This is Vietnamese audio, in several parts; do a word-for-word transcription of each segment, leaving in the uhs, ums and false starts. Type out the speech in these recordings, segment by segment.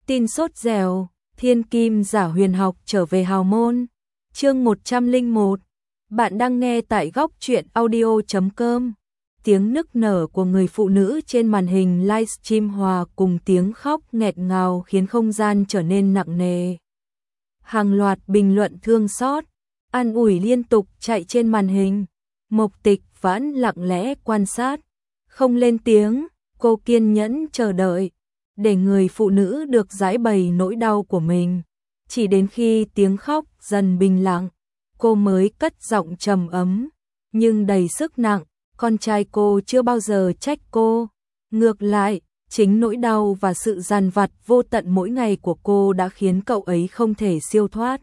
Tin sốt dẻo, thiên kim giả huyền học trở về hào môn. Chương một trăm lẻ một. Bạn đang nghe tại góc truyện audio chấm com. Tiếng nức nở của người phụ nữ trên màn hình livestream hòa cùng tiếng khóc nghẹt ngào khiến không gian trở nên nặng nề. Hàng loạt bình luận thương xót, an ủi liên tục chạy trên màn hình. Mộc Tịch vẫn lặng lẽ quan sát, không lên tiếng, cô kiên nhẫn chờ đợi, để người phụ nữ được giải bày nỗi đau của mình. Chỉ đến khi tiếng khóc dần bình lặng, cô mới cất giọng trầm ấm, nhưng đầy sức nặng. Con trai cô chưa bao giờ trách cô. Ngược lại, chính nỗi đau và sự dằn vặt vô tận mỗi ngày của cô đã khiến cậu ấy không thể siêu thoát.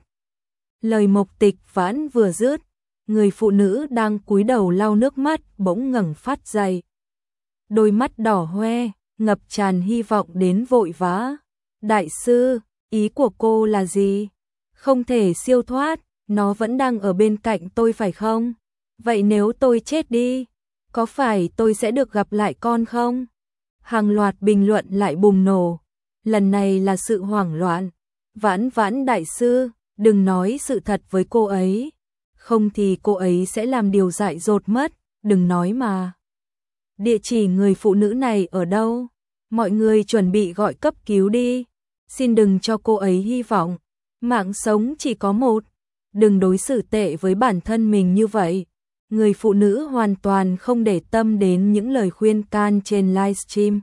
Lời Mộc Tịch vãn vừa dứt, người phụ nữ đang cúi đầu lau nước mắt bỗng ngẩng phát dậy. Đôi mắt đỏ hoe, ngập tràn hy vọng đến vội vã. Đại sư, ý của cô là gì? Không thể siêu thoát, nó vẫn đang ở bên cạnh tôi phải không? Vậy nếu tôi chết đi, có phải tôi sẽ được gặp lại con không? Hàng loạt bình luận lại bùng nổ. Lần này là sự hoảng loạn. Vãn vãn đại sư, đừng nói sự thật với cô ấy. Không thì cô ấy sẽ làm điều dại dột mất, đừng nói mà. Địa chỉ người phụ nữ này ở đâu? Mọi người chuẩn bị gọi cấp cứu đi. Xin đừng cho cô ấy hy vọng. Mạng sống chỉ có một. Đừng đối xử tệ với bản thân mình như vậy. Người phụ nữ hoàn toàn không để tâm đến những lời khuyên can trên livestream.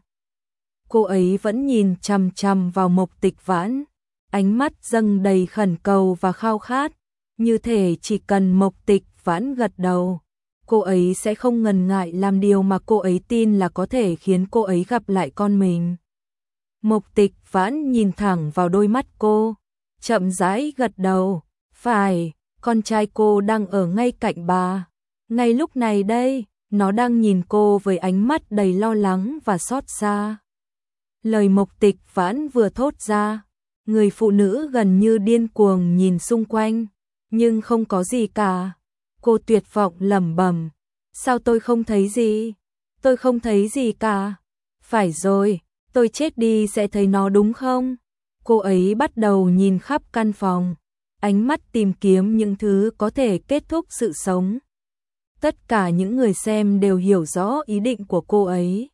Cô ấy vẫn nhìn chằm chằm vào Mộc Tịch vãn, ánh mắt dâng đầy khẩn cầu và khao khát, như thể chỉ cần Mộc Tịch vãn gật đầu, cô ấy sẽ không ngần ngại làm điều mà cô ấy tin là có thể khiến cô ấy gặp lại con mình. Mộc Tịch vãn nhìn thẳng vào đôi mắt cô, chậm rãi gật đầu, phải, con trai cô đang ở ngay cạnh bà. Ngay lúc này đây, nó đang nhìn cô với ánh mắt đầy lo lắng và xót xa. Lời Mộc Tịch vãn vừa thốt ra, người phụ nữ gần như điên cuồng nhìn xung quanh, nhưng không có gì cả. Cô tuyệt vọng lẩm bẩm, sao tôi không thấy gì? Tôi không thấy gì cả. Phải rồi, tôi chết đi sẽ thấy nó đúng không? Cô ấy bắt đầu nhìn khắp căn phòng, ánh mắt tìm kiếm những thứ có thể kết thúc sự sống. Tất cả những người xem đều hiểu rõ ý định của cô ấy.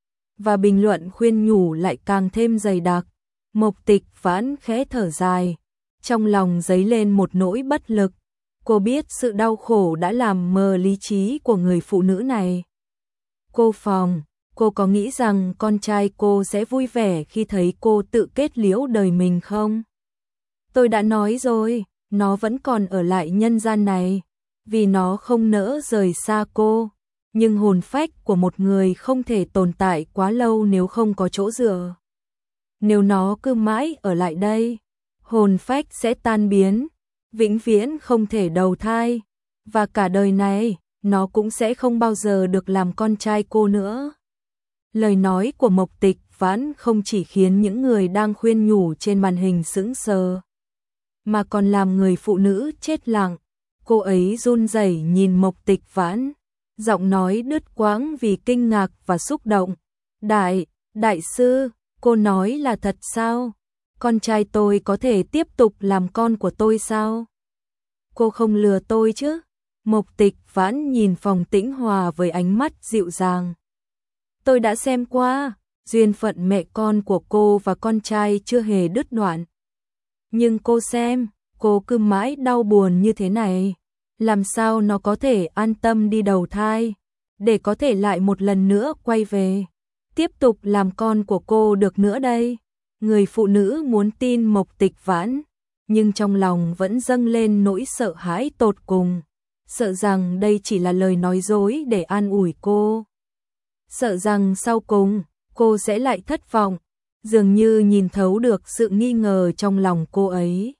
Và bình luận khuyên nhủ lại càng thêm dày đặc. Mộc Tịch vãn khẽ thở dài, trong lòng dấy lên một nỗi bất lực. Cô biết sự đau khổ đã làm mờ lý trí của người phụ nữ này. Cô Phòng, cô có nghĩ rằng con trai cô sẽ vui vẻ khi thấy cô tự kết liễu đời mình không? Tôi đã nói rồi, nó vẫn còn ở lại nhân gian này, vì nó không nỡ rời xa cô. Nhưng hồn phách của một người không thể tồn tại quá lâu nếu không có chỗ dựa. Nếu nó cứ mãi ở lại đây, hồn phách sẽ tan biến, vĩnh viễn không thể đầu thai, và cả đời này, nó cũng sẽ không bao giờ được làm con trai cô nữa. Lời nói của Mộc Tịch vãn không chỉ khiến những người đang khuyên nhủ trên màn hình sững sờ, mà còn làm người phụ nữ chết lặng. Cô ấy run rẩy nhìn Mộc Tịch vãn, giọng nói đứt quãng vì kinh ngạc và xúc động. Đại, đại sư, cô nói là thật sao? Con trai tôi có thể tiếp tục làm con của tôi sao? Cô không lừa tôi chứ? Mộc Tịch vãn nhìn Phòng Tĩnh Hòa với ánh mắt dịu dàng. Tôi đã xem qua, duyên phận mẹ con của cô và con trai chưa hề đứt đoạn. Nhưng cô xem, cô cứ mãi đau buồn như thế này. Làm sao nó có thể an tâm đi đầu thai, để có thể lại một lần nữa quay về, tiếp tục làm con của cô được nữa đây? Người phụ nữ muốn tin Mộc Tịch vãn, nhưng trong lòng vẫn dâng lên nỗi sợ hãi tột cùng, sợ rằng đây chỉ là lời nói dối để an ủi cô. Sợ rằng sau cùng, cô sẽ lại thất vọng, dường như nhìn thấu được sự nghi ngờ trong lòng cô ấy.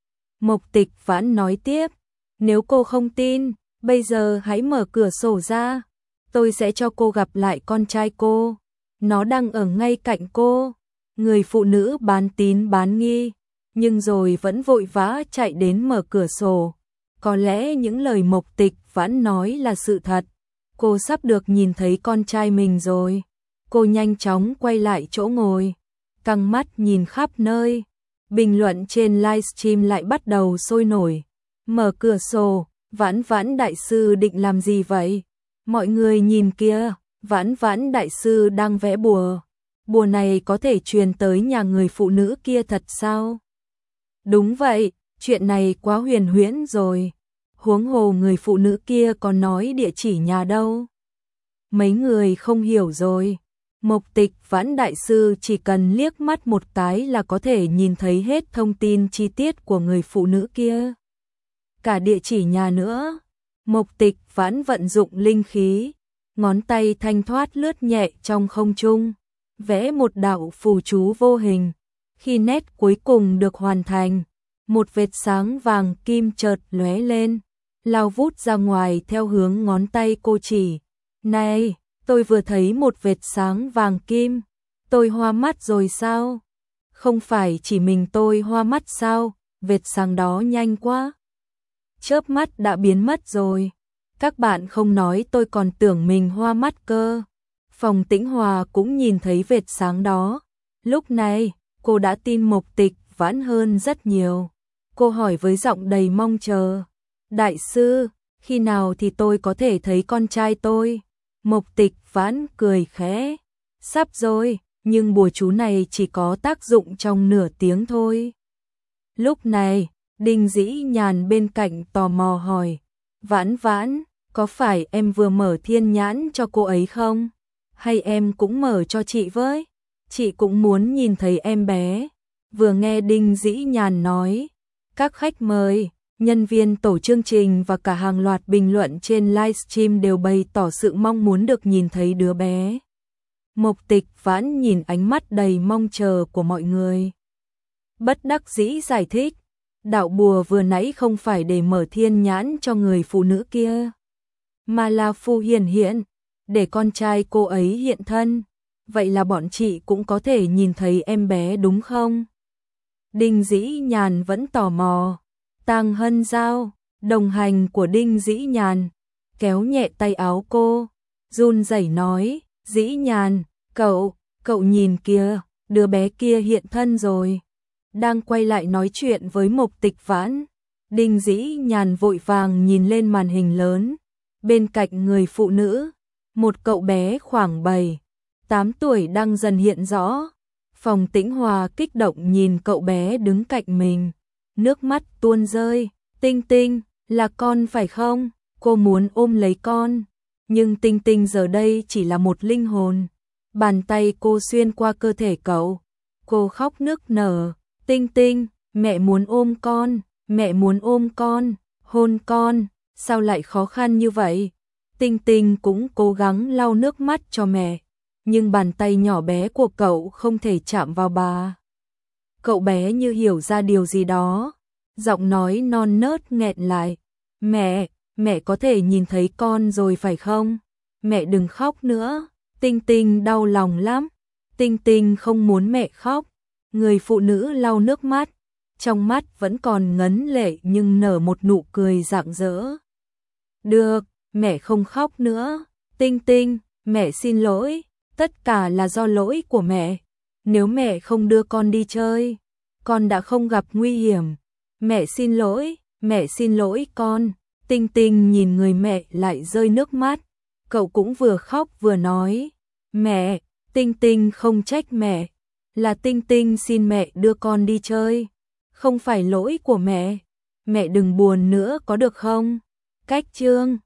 Mộc Tịch vãn nói tiếp, nếu cô không tin, bây giờ hãy mở cửa sổ ra, tôi sẽ cho cô gặp lại con trai cô. Nó đang ở ngay cạnh cô. Người phụ nữ bán tín bán nghi, nhưng rồi vẫn vội vã chạy đến mở cửa sổ. Có lẽ những lời Mộc Tịch vãn nói là sự thật. Cô sắp được nhìn thấy con trai mình rồi. Cô nhanh chóng quay lại chỗ ngồi. căng mắt nhìn khắp nơi. Bình luận trên livestream lại bắt đầu sôi nổi. Mở cửa sổ, Vãn Vãn đại sư định làm gì vậy? Mọi người nhìn kia, Vãn Vãn đại sư đang vẽ bùa. Bùa này có thể truyền tới nhà người phụ nữ kia thật sao? Đúng vậy, chuyện này quá huyền huyễn rồi. Huống hồ người phụ nữ kia còn nói địa chỉ nhà đâu. Mấy người không hiểu rồi. Mộc Tịch Vãn đại sư chỉ cần liếc mắt một cái là có thể nhìn thấy hết thông tin chi tiết của người phụ nữ kia. Cả địa chỉ nhà nữa. Mộc Tịch Vãn vận dụng linh khí, ngón tay thanh thoát lướt nhẹ trong không trung, vẽ một đạo phù chú vô hình. Khi nét cuối cùng được hoàn thành, một vệt sáng vàng kim chợt lóe lên, lao vút ra ngoài theo hướng ngón tay cô chỉ. Này, tôi vừa thấy một vệt sáng vàng kim, tôi hoa mắt rồi sao? Không phải chỉ mình tôi hoa mắt sao? Vệt sáng đó nhanh quá, chớp mắt đã biến mất rồi. Các bạn không nói tôi còn tưởng mình hoa mắt cơ. Phòng Tĩnh Hòa cũng nhìn thấy vệt sáng đó. Lúc này, cô đã tin Mộc Tịch Vãn hơn rất nhiều. Cô hỏi với giọng đầy mong chờ. Đại sư, khi nào thì tôi có thể thấy con trai tôi? Mộc Tịch Vãn cười khẽ. Sắp rồi, nhưng bùa chú này chỉ có tác dụng trong nửa tiếng thôi. Lúc này, Đinh Dĩ Nhàn bên cạnh tò mò hỏi. Vãn Vãn, có phải em vừa mở thiên nhãn cho cô ấy không? Hay em cũng mở cho chị với? Chị cũng muốn nhìn thấy em bé. Vừa nghe Đinh Dĩ Nhàn nói, các khách mời, nhân viên tổ chương trình và cả hàng loạt bình luận trên livestream đều bày tỏ sự mong muốn được nhìn thấy đứa bé. Mộc Tịch Vãn nhìn ánh mắt đầy mong chờ của mọi người, bất đắc dĩ giải thích. Đạo bùa vừa nãy không phải để mở thiên nhãn cho người phụ nữ kia, mà là phù hiển hiện, để con trai cô ấy hiện thân. Vậy là bọn chị cũng có thể nhìn thấy em bé đúng không? Đinh Dĩ Nhàn vẫn tò mò. Tang Hân Giao, đồng hành của Đinh Dĩ Nhàn, kéo nhẹ tay áo cô, run rẩy nói, Dĩ Nhàn, cậu, cậu nhìn kìa, đứa bé kia hiện thân rồi. Đang quay lại nói chuyện với Mộc Tịch Vãn, Đinh Dĩ Nhàn vội vàng nhìn lên màn hình lớn. Bên cạnh người phụ nữ, một cậu bé khoảng bảy, tám tuổi đang dần hiện rõ. Phòng Tĩnh Hòa kích động nhìn cậu bé đứng cạnh mình, nước mắt tuôn rơi. Tinh Tinh, là con phải không? Cô muốn ôm lấy con, nhưng Tinh Tinh giờ đây chỉ là một linh hồn. Bàn tay cô xuyên qua cơ thể cậu, cô khóc nức nở. Tinh Tinh, mẹ muốn ôm con, mẹ muốn ôm con, hôn con, sao lại khó khăn như vậy? Tinh Tinh cũng cố gắng lau nước mắt cho mẹ, nhưng bàn tay nhỏ bé của cậu không thể chạm vào bà. Cậu bé như hiểu ra điều gì đó, giọng nói non nớt nghẹn lại. Mẹ, mẹ có thể nhìn thấy con rồi phải không? Mẹ đừng khóc nữa, Tinh Tinh đau lòng lắm. Tinh Tinh không muốn mẹ khóc. Người phụ nữ lau nước mắt, trong mắt vẫn còn ngấn lệ nhưng nở một nụ cười rạng rỡ. Được, mẹ không khóc nữa. Tinh Tinh, mẹ xin lỗi, tất cả là do lỗi của mẹ. Nếu mẹ không đưa con đi chơi, con đã không gặp nguy hiểm. Mẹ xin lỗi, mẹ xin lỗi con. Tinh Tinh nhìn người mẹ lại rơi nước mắt. Cậu cũng vừa khóc vừa nói, mẹ, Tinh Tinh không trách mẹ, là Tinh Tinh xin mẹ đưa con đi chơi, không phải lỗi của mẹ. Mẹ đừng buồn nữa có được không? Cách chương